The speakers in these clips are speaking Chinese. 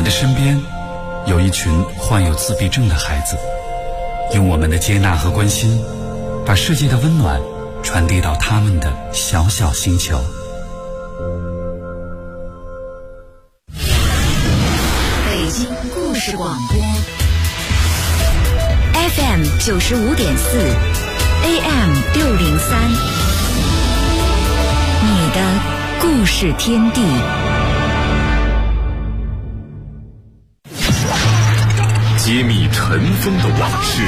们的身边有一群患有自闭症的孩子，用我们的接纳和关心，把世界的温暖传递到他们的小小星球。 北京故事广播 FM 95.4 AM 603，你的故事天地。 揭秘尘封的往事，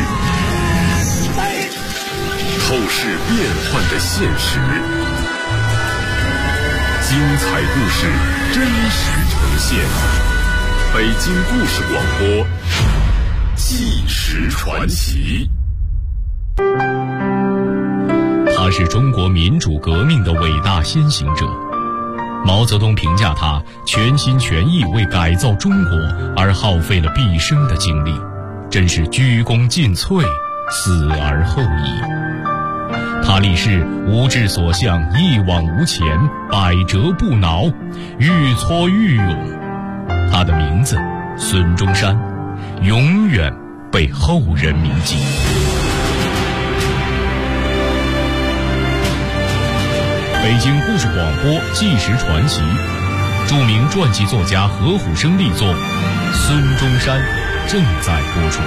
透视变幻的现实，精彩故事真实呈现。北京故事广播，纪实传奇。 他是中国民主革命的伟大先行者。毛泽东评价他全心全意为改造中国而耗费了毕生的精力，真是鞠躬尽瘁，死而后已。他立誓无志所向，一往无前，百折不挠，愈挫愈勇。他的名字孙中山，永远被后人铭记。北京故事广播纪实传奇，著名传记作家何虎生力作《孙中山》正在播出。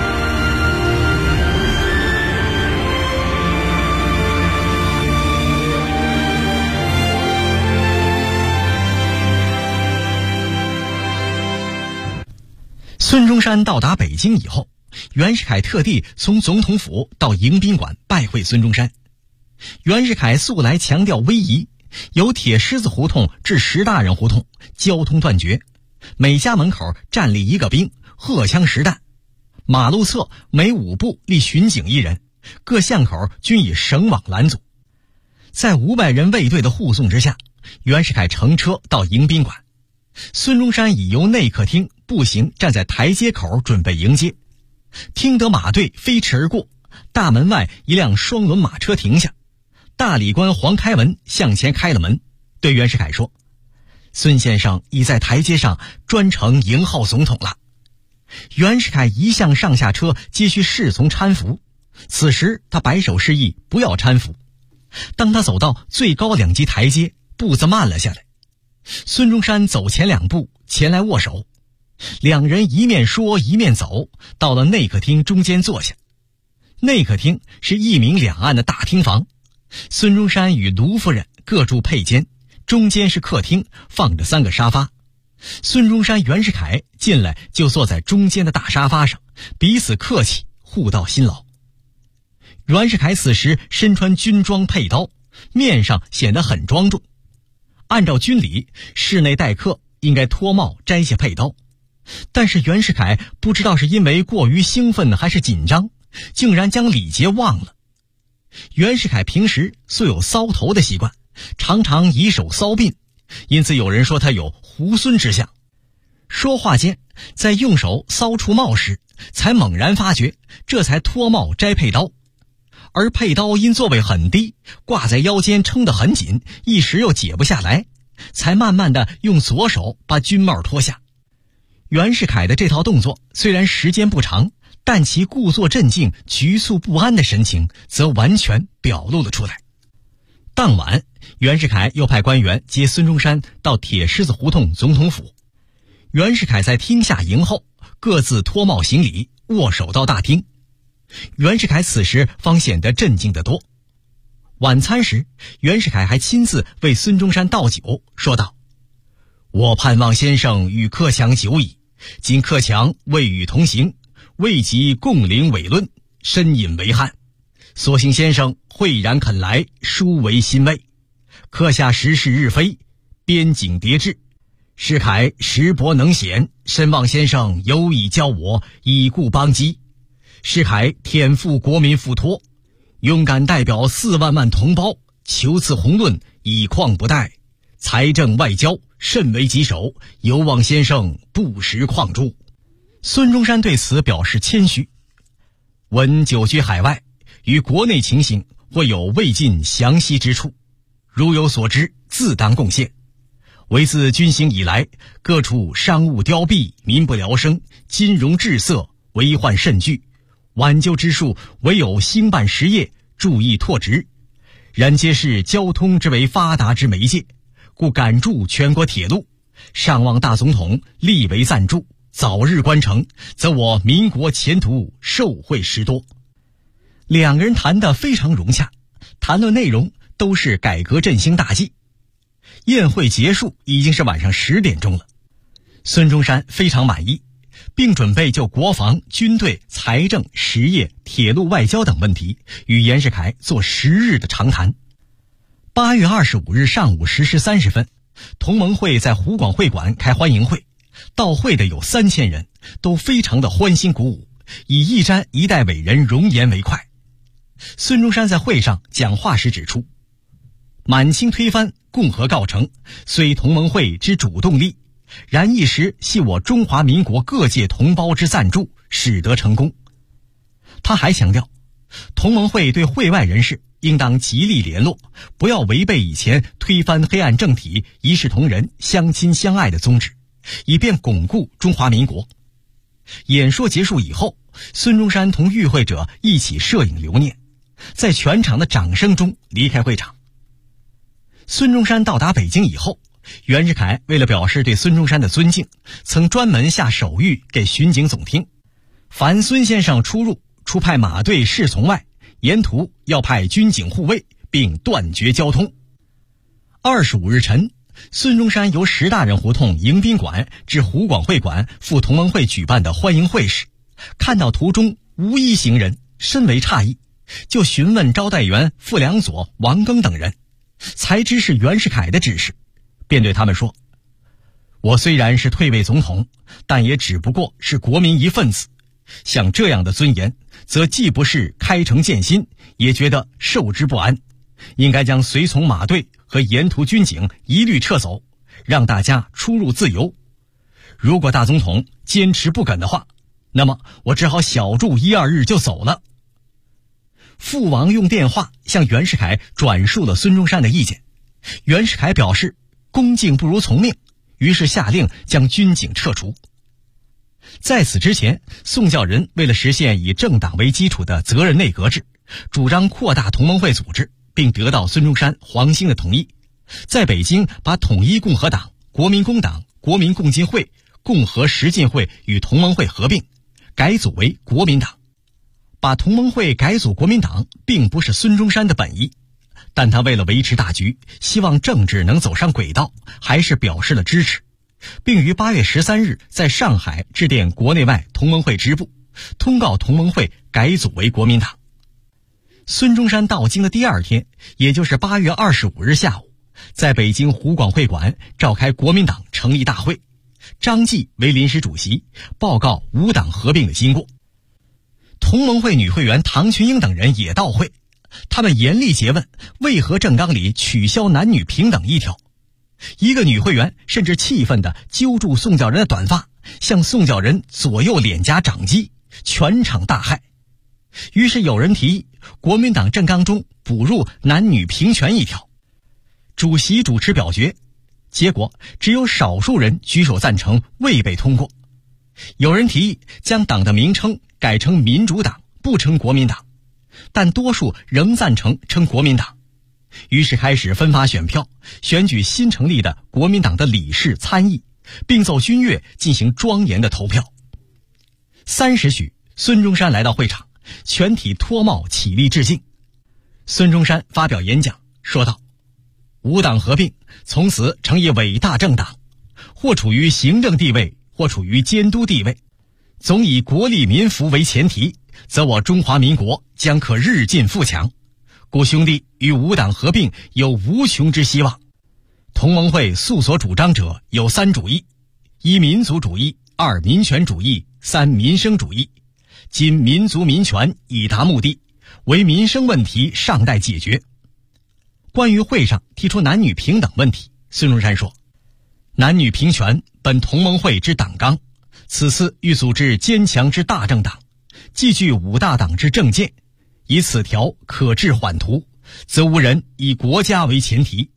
孙中山到达北京以后，袁世凯特地从总统府到迎宾馆拜会孙中山。袁世凯素来强调威仪，由铁狮子胡同至石大人胡同交通断绝，每家门口站立一个兵，荷枪实弹，马路侧每5步立巡警1人，各巷口均以绳网拦阻。在500人卫队的护送之下，袁世凯乘车到迎宾馆。孙中山已由内客厅步行站在台阶口准备迎接，听得马队飞驰而过，大门外一辆双轮马车停下，大理官黄开文向前开了门，对袁世凯说：“孙先生已在台阶上专程迎候总统了。”袁世凯一向上下车皆需侍从搀扶，此时他摆手示意不要搀扶。当他走到最高2级台阶，步子慢了下来。孙中山走前2步前来握手，两人一面说一面走，到了内客厅中间坐下。内客厅是1明2暗的大厅房，孙中山与卢夫人各住配间，中间是客厅，放着3个沙发。孙中山、袁世凯进来就坐在中间的大沙发上，彼此客气，互道辛劳。袁世凯此时身穿军装佩刀，面上显得很庄重。按照军礼，室内待客应该脱帽摘下佩刀，但是袁世凯不知道是因为过于兴奋还是紧张，竟然将礼节忘了。袁世凯平时素有搔头的习惯，常常以手搔鬓，因此有人说他有猢狲之相。说话间，在用手搔触帽时，才猛然发觉，这才脱帽摘佩刀。而佩刀因座位很低，挂在腰间撑得很紧，一时又解不下来，才慢慢地用左手把军帽脱下。袁世凯的这套动作虽然时间不长，但其故作镇静、局促不安的神情则完全表露了出来。当晚，袁世凯又派官员接孙中山到铁狮子胡同总统府。袁世凯在厅下迎候，各自脱帽行礼，握手到大厅。袁世凯此时方显得镇静得多。晚餐时，袁世凯还亲自为孙中山倒酒，说道：“我盼望先生与克强久矣，今克强未与同行，未及共领伟论，深引为憾。所幸先生慧然肯来，殊为欣慰。克下时势日非，边境迭至，世凯识博能显，深望先生有以教我，以固邦基。世凯天负国民付托，勇敢代表4万万同胞，求赐宏论，以况不怠，财政外交甚为棘手，有望先生不时况注。”孙中山对此表示谦虚，闻久居海外，与国内情形或有未尽详悉之处，如有所知，自当贡献。 唯自军兴以来，各处商务凋敝，民不聊生，金融滞塞，危患甚巨。挽救之术，唯有兴办实业，注意拓殖。然皆是交通之为发达之媒介，故赶筑全国铁路，上望大总统力为赞助，早日关成，则我民国前途受惠实多。两个人谈得非常融洽，谈论内容都是改革振兴大计。宴会结束已经是晚上10点钟了，孙中山非常满意，并准备就国防、军队、财政、实业、铁路、外交等问题与袁世凯做10日的长谈。8月25日上午10时30分，同盟会在湖广会馆开欢迎会，到会的有3000人，都非常的欢欣鼓舞，以一瞻一代伟人容颜为快。孙中山在会上讲话时指出，满清推翻，共和告成，虽同盟会之主动力，然一时系我中华民国各界同胞之赞助，使得成功。他还强调，同盟会对会外人士应当极力联络，不要违背以前推翻黑暗政体、一视同仁、相亲相爱的宗旨，以便巩固中华民国。演说结束以后，孙中山同与会者一起摄影留念，在全场的掌声中离开会场。孙中山到达北京以后，袁世凯为了表示对孙中山的尊敬，曾专门下手谕给巡警总厅，凡孙先生出入，除派马队侍从外，沿途要派军警护卫，并断绝交通。25日晨，孙中山由10大人胡同迎宾馆至湖广会馆赴同盟会举办的欢迎会时，看到途中无一行人，深为诧异，就询问招待员傅良佐、王庚等人，才知是袁世凯的指示，便对他们说，我虽然是退位总统，但也只不过是国民一份子，像这样的尊严，则既不是开诚建心，也觉得受之不安，应该将随从马队和沿途军警一律撤走，让大家出入自由。如果大总统坚持不肯的话，那么我只好小住1、2日就走了。父王用电话向袁世凯转述了孙中山的意见，袁世凯表示恭敬不如从命，于是下令将军警撤除。在此之前，宋教仁为了实现以政党为基础的责任内阁制，主张扩大同盟会组织，并得到孙中山、黄兴的同意，在北京把统一共和党、国民工党、国民共进会、共和实进会与同盟会合并，改组为国民党。把同盟会改组国民党并不是孙中山的本意，但他为了维持大局，希望政治能走上轨道，还是表示了支持，并于8月13日在上海致电国内外同盟会支部，通告同盟会改组为国民党。孙中山到京的第2天，也就是8月25日下午，在北京湖广会馆召开国民党成立大会，张继为临时主席，报告5党合并的经过。同盟会女会员唐群英等人也到会，他们严厉诘问为何政纲里取消男女平等一条。一个女会员甚至气愤地揪住宋教仁的短发，向宋教仁左右脸颊掌击，全场大骇。于是有人提议国民党政纲中补入男女平权一条，主席主持表决，结果只有少数人举手赞成，未被通过。有人提议将党的名称改成民主党，不称国民党，但多数仍赞成称国民党。于是开始分发选票，选举新成立的国民党的理事、参议，并奏军乐进行庄严的投票。3时许，孙中山来到会场，全体脱帽起立致敬。孙中山发表演讲说道：5党合并，从此成一伟大政党，或处于行政地位，或处于监督地位，总以国利民福为前提，则我中华民国将可日进富强。故兄弟与5党合并有无穷之希望。同盟会素所主张者有3主义：1民族主义，2民权主义，3民生主义。今民族民权已达目的，唯民生问题尚待解决。关于会上提出男女平等问题，孙中山说：男女平权本同盟会之党纲，此次欲组织坚强之大政党，既具5大党之政见，以此条可治缓图，则无人以国家为前提，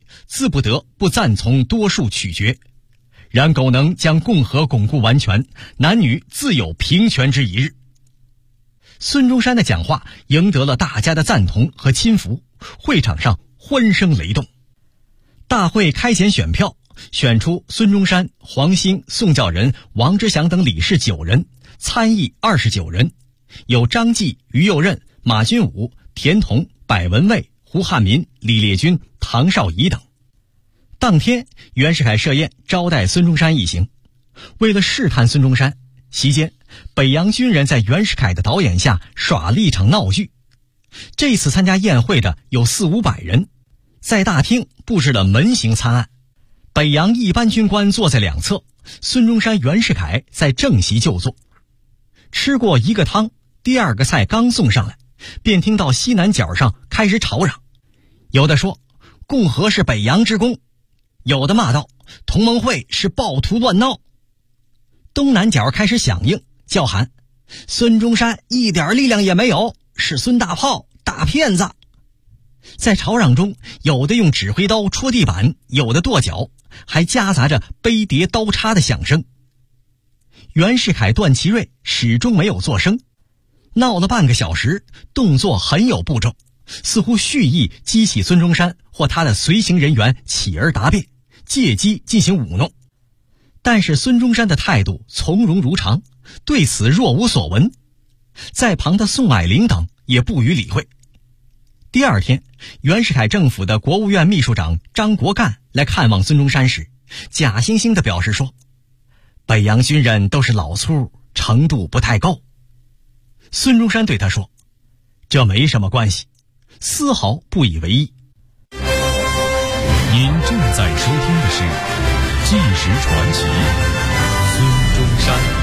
自不得不赞从多数取决，然苟能将共和巩固完全，男女自有平权之一日。孙中山的讲话赢得了大家的赞同和亲服，会场上欢声雷动。大会开前选票，选出孙中山、黄兴、宋教仁、王之祥等理事9人，参议29人，有张继、于右任、马君武、田同、柏文蔚、胡汉民、李烈钧、唐绍仪等。当天，袁世凯设宴招待孙中山一行。为了试探孙中山，席间北洋军人在袁世凯的导演下耍了一场闹剧。这次参加宴会的有400-500人，在大厅布置了门形参案，北洋一般军官坐在两侧，孙中山、袁世凯在正席就坐。吃过一个汤，第二个菜刚送上来，便听到西南角上开始吵嚷，有的说共和是北洋之功，有的骂道同盟会是暴徒乱闹。东南角开始响应叫喊，孙中山一点力量也没有，是孙大炮，大骗子。在吵嚷中，有的用指挥刀戳地板，有的跺脚，还夹杂着杯碟刀叉的响声。袁世凯、段祺瑞始终没有作声，闹了半个小时，动作很有步骤，似乎蓄意激起孙中山或他的随行人员起而答辩，借机进行舞弄。但是孙中山的态度从容如常，对此若无所闻。在旁的宋霭龄等也不予理会。第二天，袁世凯政府的国务院秘书长张国干来看望孙中山时，假惺惺地表示说，北洋军人都是老粗，程度不太够。孙中山对他说，这没什么关系，丝毫不以为意。 您正在收听的是《纪实传奇》，孙中山。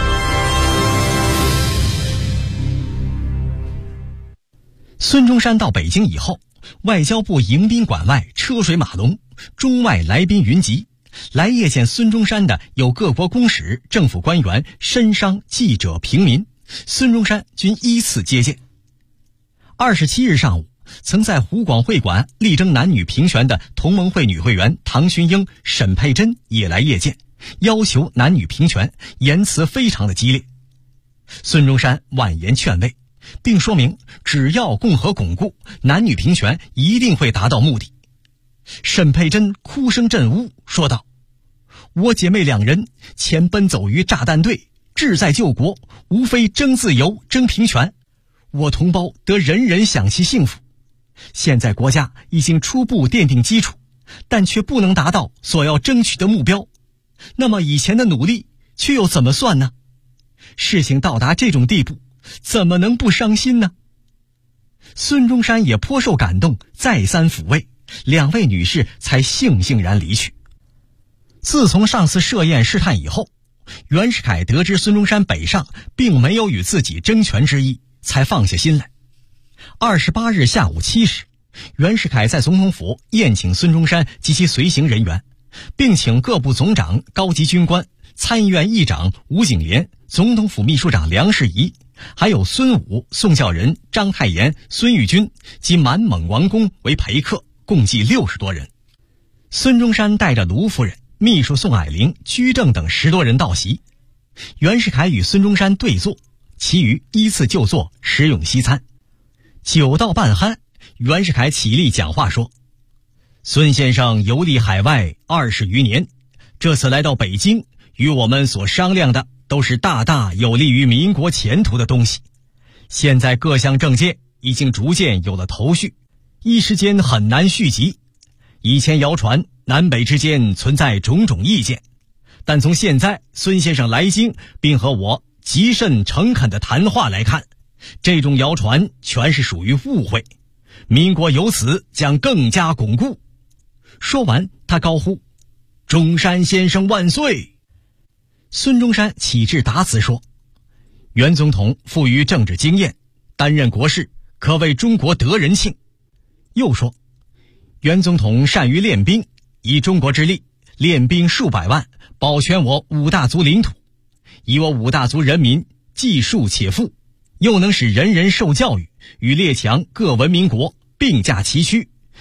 孙中山到北京以后，外交部迎宾馆外车水马龙，中外来宾云集。来谒见孙中山的有各国公使、政府官员、绅商、记者、平民，孙中山均依次接见。27日上午，曾在湖广会馆力争男女平权的同盟会女会员唐群英、沈佩珍也来谒见，要求男女平权，言辞非常的激烈。孙中山婉言劝慰，并说明只要共和巩固，男女平权一定会达到目的。沈佩珍哭声震屋，说道，我姐妹2人前奔走于炸弹队，志在救国，无非争自由、争平权，我同胞得人人享其幸福。现在国家已经初步奠定基础，但却不能达到所要争取的目标，那么以前的努力却又怎么算呢？事情到达这种地步，怎么能不伤心呢？孙中山也颇受感动，再三抚慰，2位女士才悻悻然离去。自从上次设宴试探以后，袁世凯得知孙中山北上并没有与自己争权之意，才放下心来。28日下午7时，袁世凯在总统府宴请孙中山及其随行人员，并请各部总长、高级军官、参议院议长吴景莲、总统府秘书长梁士仪，还有孙武、宋教仁、章太炎、孙玉军及满蒙王公为陪客，共计60多人。孙中山带着卢夫人、秘书宋霭龄、居正等10多人到席。袁世凯与孙中山对坐，其余依次就坐，食用西餐。酒到半酣，袁世凯起立讲话说，孙先生游历海外20余年，这次来到北京，与我们所商量的都是大大有利于民国前途的东西。现在各项政见已经逐渐有了头绪，一时间很难续集。以前谣传南北之间存在种种意见，但从现在孙先生来京并和我极甚诚恳的谈话来看，这种谣传全是属于误会，民国由此将更加巩固。说完，他高呼，中山先生万岁。孙中山启致答词说，袁总统富于政治经验，担任国事可为中国得人庆。又说，袁总统善于练兵，以中国之力练兵数百万，保全我5大族领土，以我5大族人民既庶且富，又能使人人受教育，与列强各文明国并驾齐驱，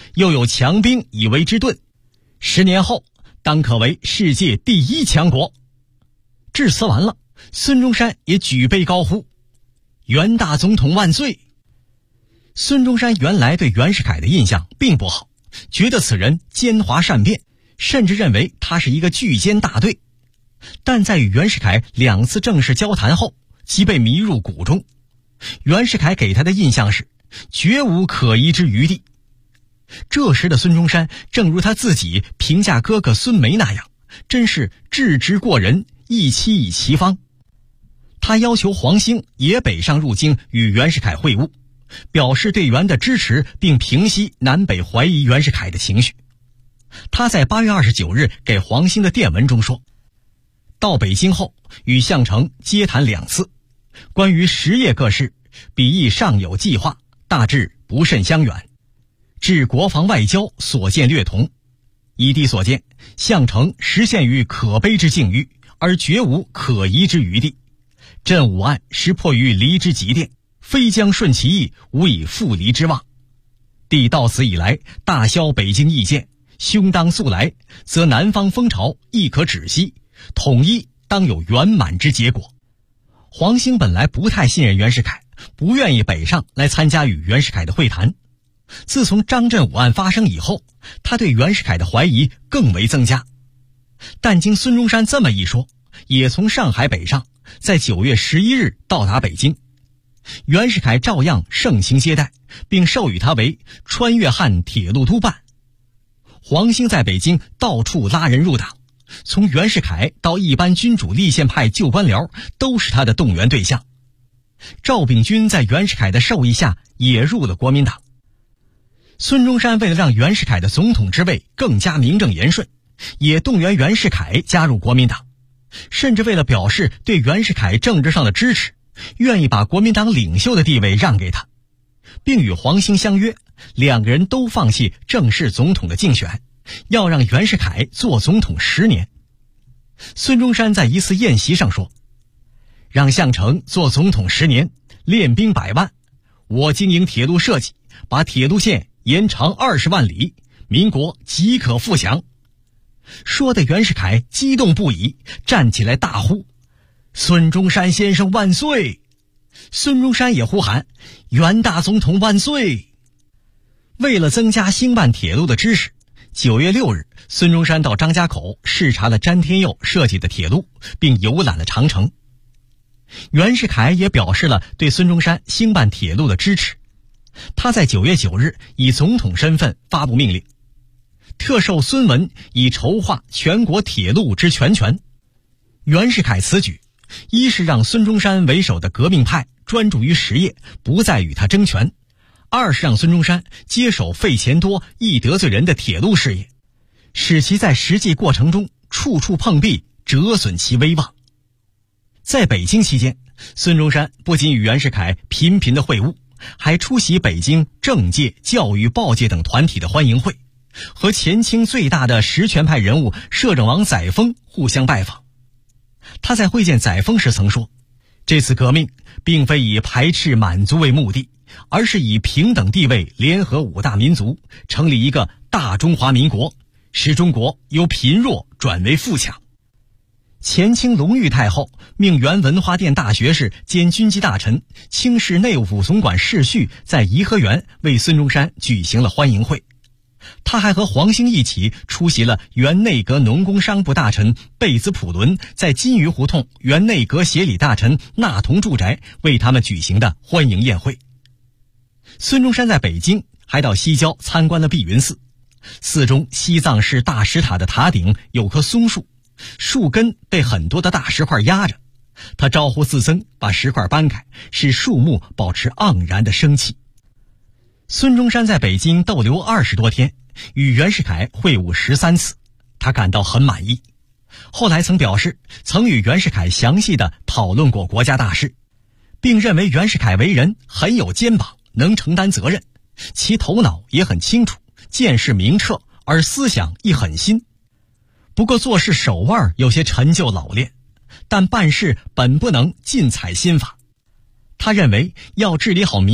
又有强兵以为之盾，10年后当可为世界第1强国。致辞完了，孙中山也举杯高呼：袁大总统万岁！孙中山原来对袁世凯的印象并不好，觉得此人奸猾善变，甚至认为他是一个巨奸大对。但在与袁世凯2次正式交谈后，即被迷入谷中。袁世凯给他的印象是绝无可疑之余地。这时的孙中山正如他自己评价哥哥孙眉那样，真是智之过人，一期以其方。他要求黄兴也北上入京与袁世凯会晤，表示对袁的支持，并平息南北怀疑袁世凯的情绪。他在8月29日给黄兴的电文中说，到北京后与项城接谈2次，关于实业各事，彼亦尚有计划，大致不甚相远。至国防外交所见略同，以弟所见，项城实现于可悲之境遇，而绝无可疑之余地。朕5案实迫于离之极点，非将顺其意，无以复离之望。帝到此以来，大消北京意见，兄当速来，则南方风潮亦可止息，统一当有圆满之结果。黄兴本来不太信任袁世凯，不愿意北上来参加与袁世凯的会谈。自从张振武案发生以后，他对袁世凯的怀疑更为增加。但经孙中山这么一说，也从上海北上，在9月11日到达北京。袁世凯照样盛情接待，并授予他为川粤汉铁路督办。黄兴在北京到处拉人入党，从袁世凯到一般君主立宪派旧官僚都是他的动员对象。赵秉钧在袁世凯的授意下也入了国民党。孙中山为了让袁世凯的总统之位更加名正言顺，也动员袁世凯加入国民党，甚至为了表示对袁世凯政治上的支持，愿意把国民党领袖的地位让给他，并与黄兴相约，2个人都放弃正式总统的竞选，要让袁世凯做总统10年。孙中山在一次宴席上说，让项城做总统10年，练兵100万，我经营铁路设计，把铁路线延长20万里，民国即可复降。说的袁世凯激动不已，站起来大呼，孙中山先生万岁！孙中山也呼喊，袁大总统万岁！为了增加兴办铁路的知识，9月6日，孙中山到张家口视察了詹天佑设计的铁路，并游览了长城。袁世凯也表示了对孙中山兴办铁路的支持。他在9月9日以总统身份发布命令，特授孙文以筹划全国铁路之全权。袁世凯此举，一是让孙中山为首的革命派专注于实业，不再与他争权；二是让孙中山接手费钱多易得罪人的铁路事业，使其在实际过程中处处碰壁，折损其威望。在北京期间，孙中山不仅与袁世凯频频的会晤，还出席北京政界、教育、报界等团体的欢迎会，和前清最大的实权派人物摄政王载沣互相拜访。他在会见载沣时曾说，这次革命并非以排斥满族为目的，而是以平等地位联合5大民族，成立一个大中华民国，使中国由贫弱转为富强。前清隆裕太后命原文化殿大学士兼军机大臣、清室内务府总管世绪在颐和园为孙中山举行了欢迎会。他还和黄兴一起出席了原内阁农工商部大臣贝兹普伦在金鱼胡同原内阁协理大臣纳同住宅为他们举行的欢迎宴会。孙中山在北京还到西郊参观了碧云寺，寺中西藏式大石塔的塔顶有棵松树，树根被很多的大石块压着，他招呼寺僧把石块搬开，使树木保持盎然的生气。孙中山在北京逗留20多天，与袁世凯会晤13次，他感到很满意。后来曾表示，曾与袁世凯详细地讨论过国家大事，并认为袁世凯为人很有肩膀，能承担责任，其头脑也很清楚，见识明澈，而思想亦很新。不过做事手腕有些陈旧老练，但办事本不能尽采新法。他认为要治理好民国，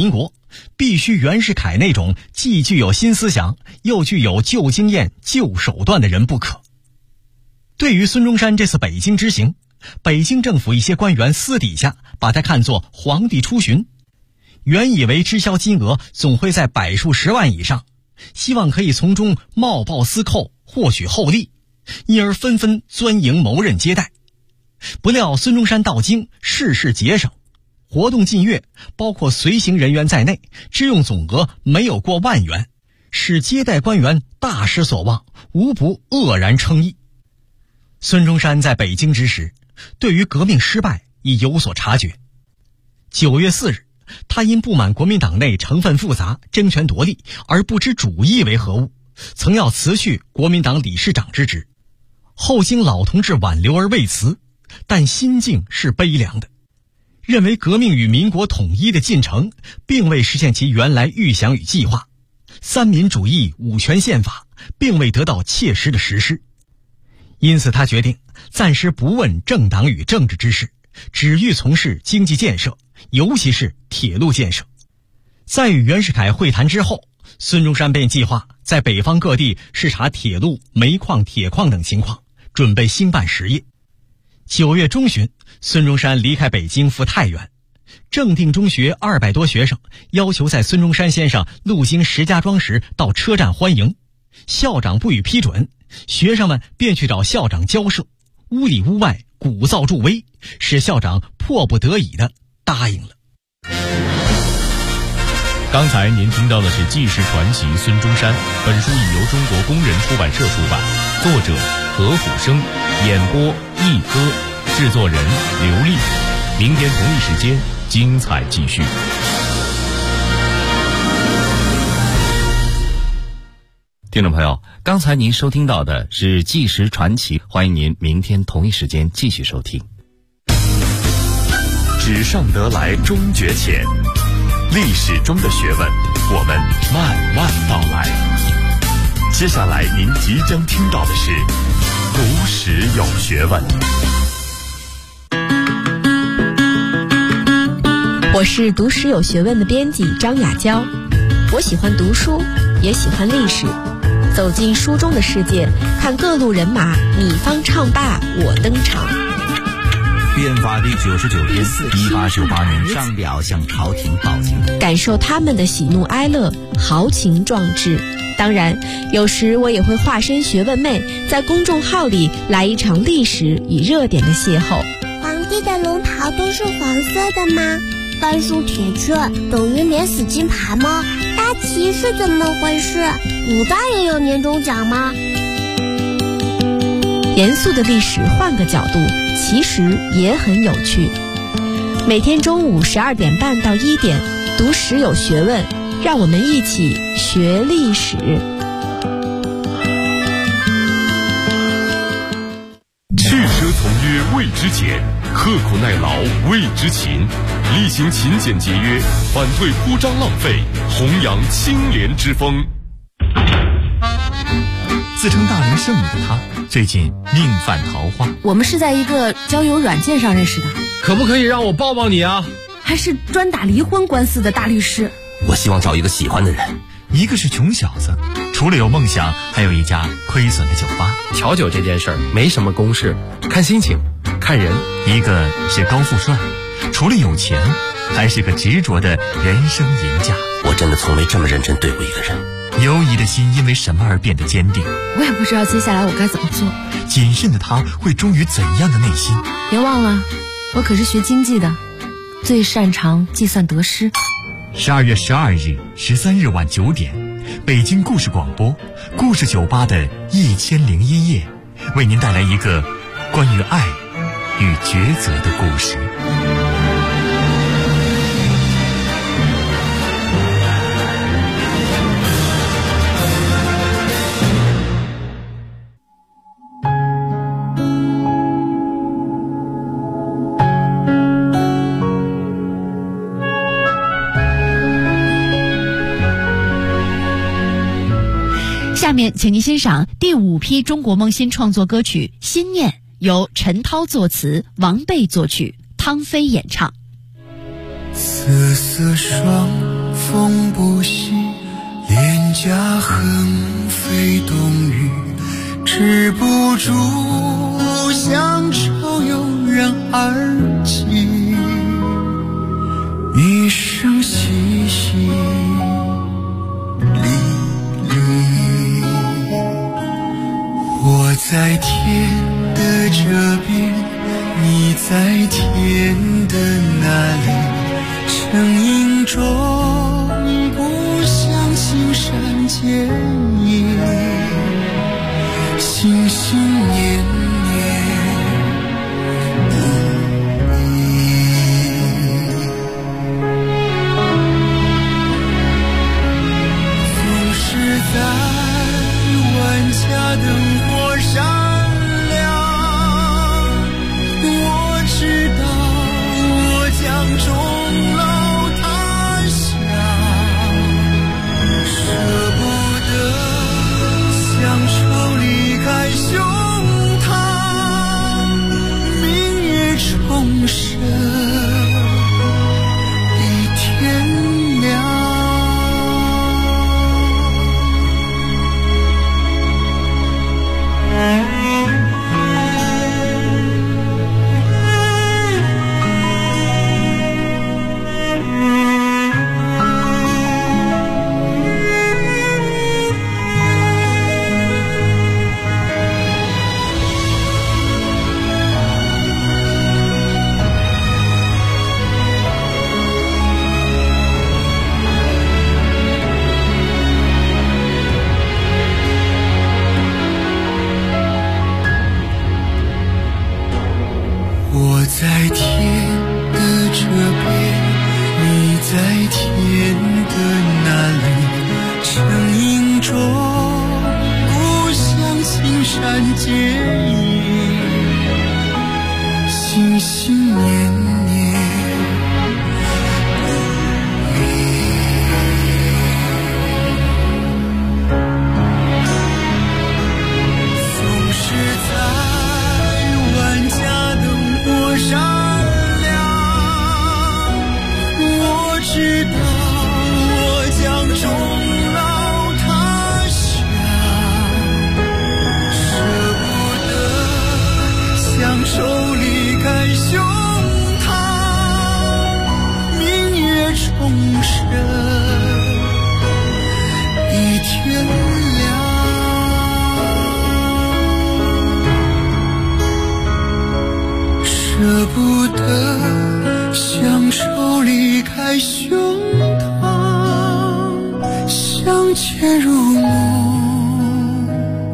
必须袁世凯那种既具有新思想又具有旧经验旧手段的人不可。对于孙中山这次北京之行，北京政府一些官员私底下把他看作皇帝出巡，原以为知销金额总会在百数十万以上，希望可以从中冒报私扣，获取厚利，因而纷纷钻营谋任接待。不料孙中山到京，事事节省，活动近月，包括随行人员在内，支用总额没有过10000元，使接待官员大失所望，无不愕然称异。孙中山在北京之时，对于革命失败已有所察觉。9月4日，他因不满国民党内成分复杂，争权夺利，而不知主义为何物，曾要辞去国民党理事长之职。后经老同志挽留而未辞，但心境是悲凉的，认为革命与民国统一的进程并未实现其原来预想与计划，三民主义五权宪法并未得到切实的实施。因此他决定暂时不问政党与政治之事，只欲从事经济建设，尤其是铁路建设。在与袁世凯会谈之后，孙中山便计划在北方各地视察铁路、煤矿、铁矿等情况，准备兴办实业。9月中旬，孙中山离开北京赴太原，正定中学200多学生要求在孙中山先生路经石家庄时到车站欢迎，校长不予批准，学生们便去找校长交涉，屋里屋外鼓噪助威，使校长迫不得已地答应了。 刚才您听到的是纪实传奇孙中山，本书已由中国工人出版社出版，作者何虎生，演播一哥，制作人刘丽。明天同一时间精彩继续。 听众朋友，刚才您收听到的是纪实传奇，欢迎您明天同一时间继续收听。 纸上得来终觉浅，历史中的学问，我们慢慢道来。接下来您即将听到的是读史有学问。 我是读史有学问的编辑张雅娇，我喜欢读书，也喜欢历史，走进书中的世界，看各路人马，你方唱罢我登场。 变法第99天，1898年上表向朝廷报警， 感受他们的喜怒哀乐，豪情壮志。当然，有时我也会化身学问妹，在公众号里来一场历史与热点的邂逅。 皇帝的龙袍都是黄色的吗？半数铁券等于免死金牌吗？大旗是怎么回事？古代也有年终奖吗？ 严肃的历史换个角度，其实也很有趣。每天中午12点半到1点，读史有学问，让我们一起学历史。 去奢从约未知俭，刻苦耐劳为之勤，厉行勤俭节约，反对铺张浪费，弘扬清廉之风。 自称大龄剩女的她，最近命犯桃花。 我们是在一个交友软件上认识的。 可不可以让我抱抱你啊？ 还是专打离婚官司的大律师。 我希望找一个喜欢的人。 一个是穷小子，除了有梦想，还有一家亏损的酒吧。 调酒这件事儿没什么公式，看心情，看人。 一个是高富帅，除了有钱，还是个执着的人生赢家。 我真的从没这么认真对过一个人。 犹疑的心因为什么而变得坚定？ 我也不知道接下来我该怎么做。 谨慎的他会忠于怎样的内心？ 别忘了，我可是学经济的，最擅长计算得失。 12月12日、13日晚9点，北京故事广播故事酒吧的1001夜，为您带来一个关于爱与抉择的故事。 下面请您欣赏第5批中国梦新创作歌曲《心念》，由陈涛作词，王贝作曲，汤飞演唱。 瑟瑟双风不息，脸颊横飞冬雨，止不住乡愁油然而起，一声淅淅沥沥。我在天的这边，你在天的那里，成影中不相青山见影，心心念念总是在万家灯火闪亮，我知道我将终老他乡，舍不得乡愁离开胸膛，明月重生一天亮。我在天的这边，你在天的那里，成影中不相青山见影，心心念念总是在万家灯火闪亮，我知道我将终老他乡，舍不得乡愁离开胸膛，明月重生一天亮。舍不得乡愁离开胸膛，相见如梦，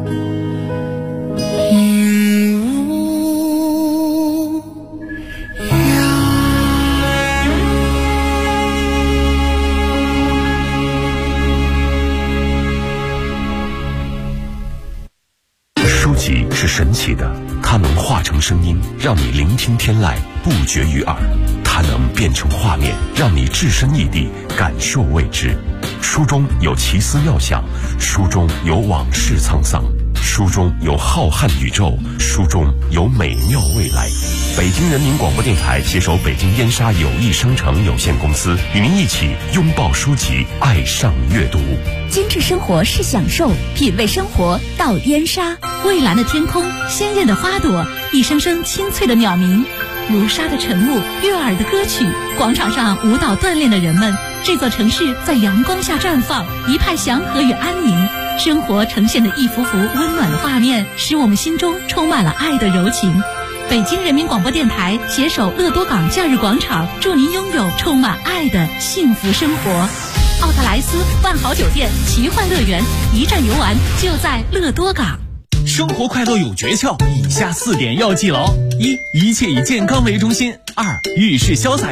应无恙。 书籍是神奇的，它能化成声音，让你聆听天籁，不绝于耳；它能变成画面，让你置身异地，感受未知。书中有奇思妙想，书中有往事沧桑，书中有浩瀚宇宙，书中有美妙未来。北京人民广播电台携手北京燕莎友谊商城有限公司，与您一起拥抱书籍，爱上阅读。 精致生活是享受，品味生活到燕莎。蔚蓝的天空，鲜艳的花朵，一声声清脆的鸟鸣，如沙的晨雾，悦耳的歌曲，广场上舞蹈锻炼的人们，这座城市在阳光下绽放，一派祥和与安宁。生活呈现的一幅幅温暖的画面，使我们心中充满了爱的柔情。北京人民广播电台携手乐多港假日广场，祝您拥有充满爱的幸福生活。奥特莱斯万豪酒店奇幻乐园，一站游玩就在乐多港。 生活快乐有诀窍，以下4点要记牢：1. 一切以健康为中心；2. 遇事潇洒